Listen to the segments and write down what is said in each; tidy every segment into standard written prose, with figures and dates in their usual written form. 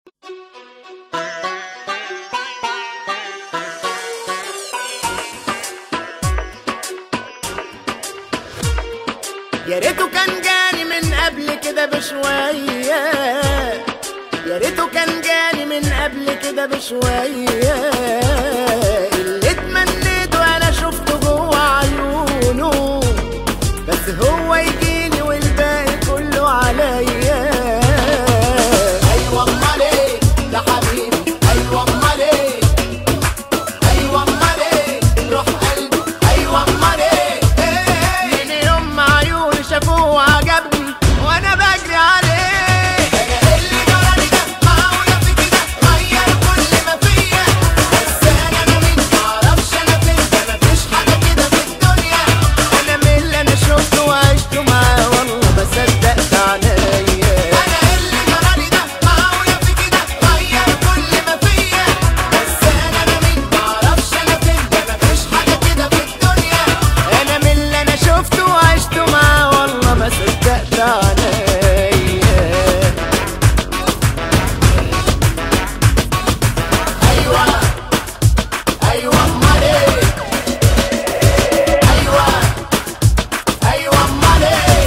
يا ريته كان جاني من قبل كده بشوية، يا ريته كان جاني من قبل كده بشوية. اللي اتمنيته انا شفته جوه عيونه، بس هو يجيني والباقي كله عليا. ايوه امال ايه ده حبيبي، ايوه امال ايه، ايوه امال ايه روح قلبي، ايوه امال ايه. من يوم ما عيوني شافوه وعجبني وانا بجري عليه. انا اللي جرالي ده معقوله في كده غير كل ما فيا، بس انا مين معرفش انا فين، ده مفيش حاجه كده في الدنيا. انا من اللي انا شفته وعشته معاه والله ما صدقت عينيا. انا اللي جرالي ده معقوله في كده غير كل ما فيا، بس انا مين معرفش انا فين، ده مفيش حاجه كده في الدنيا. انا من اللي انا شفته وعشته معاه والله ما صدقت عينيا. ايوه ايوه امال ايه، ايوه ايوه امال ايه.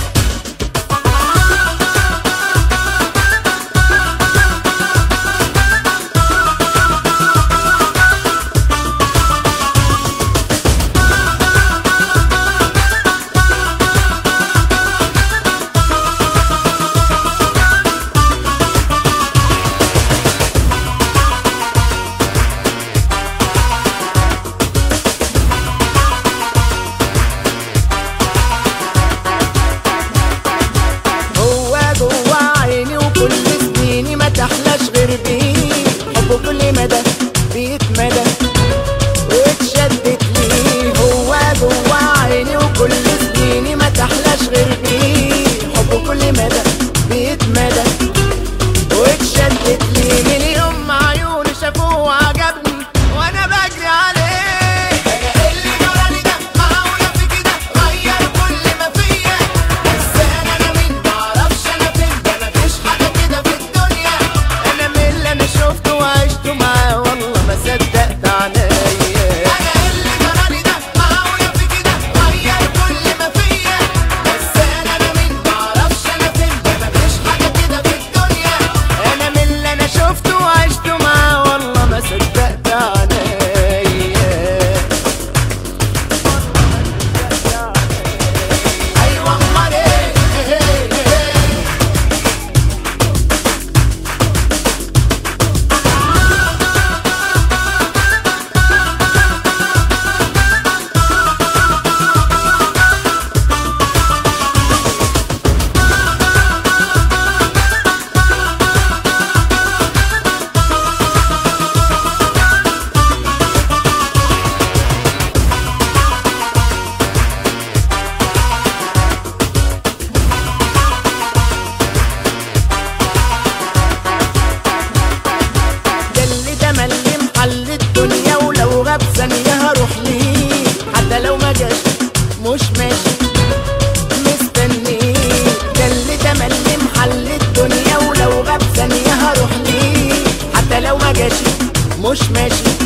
هو جوا عيني وكل سنيني ما تحلاش غير بيه، حبه كل مدى بيتمدى واتشدت ليه. هو جوا عيني وكل سنيني ما تحلاش غير بيه، حبه كل مدى بيتمدى واتشدت ليه. من يوم ما عيوني شافوه وعجبني وانا بجري عليه. انا اللي جرالي ده معقوله في كده غير كل ما فيا، بس انا مين معرفش انا فين، ده مفيش حاجه كده في الدنيا. انا من اللي انا شفته وعشته معاه والله ما صدقت عينيا. انا اللي جرالي ده معقوله في كده غير كل ما فيا، بس انا مين معرفش انا فين، ده مفيش حاجه كده في الدنيا. انا من اللي انا شفته وعشته معاه والله ما صدقت عينيا. ايوه امال ايه. ده اللي تملي محل الدنيا، ولو غاب ثانية هروح ليه، حتى لو ما جاش مش ماشي مستنيه. ده اللي تملي محل الدنيا، ولو غاب ثانية هروح ليه، حتى لو ما جاش مش ماشي